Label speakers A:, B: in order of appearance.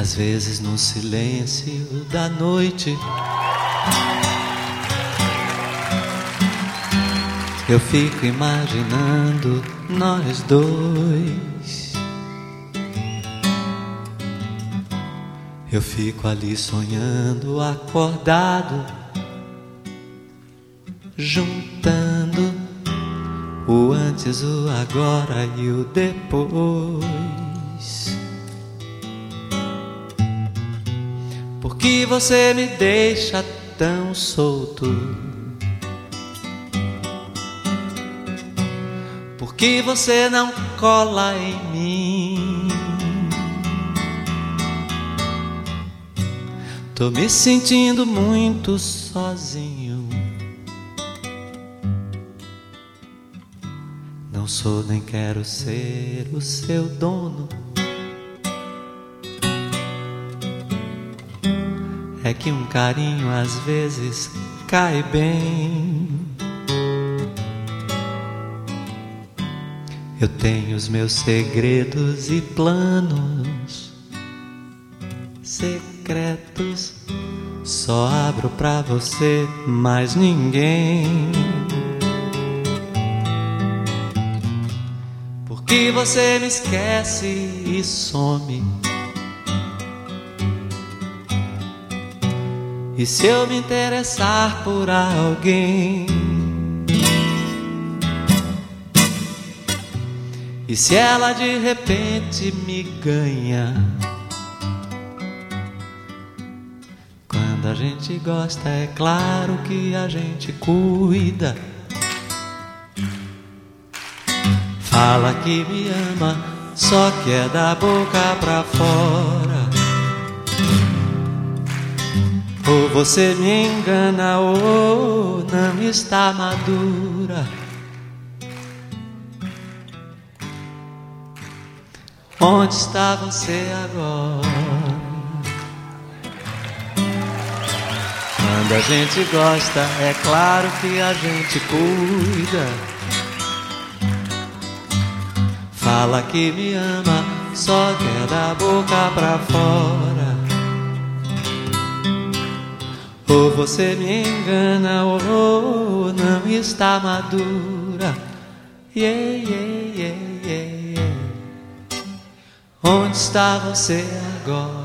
A: Às vezes no silêncio da noite eu fico imaginando nós dois. Eu fico ali sonhando, acordado, juntando o antes, o agora e o depois. Por que você me deixa tão solto? Por que você não cola em mim? Tô me sentindo muito sozinho. Não sou nem quero ser o seu dono. É que um carinho às vezes cai bem. Eu tenho os meus segredos e planos secretos. Só abro pra você, mais ninguém. Porque você me esquece e some. E se eu me interessar por alguém? E se ela de repente me ganha? Quando a gente gosta, é claro que a gente cuida. Fala que me ama, só que é da boca pra fora. Ou você me engana ou não está madura. Onde está você agora? Quando a gente gosta, é claro que a gente cuida. Fala que me ama, só que é da boca pra fora. Ou você me engana ou não está madura. Yeah, yeah, yeah, yeah, yeah. Onde está você agora?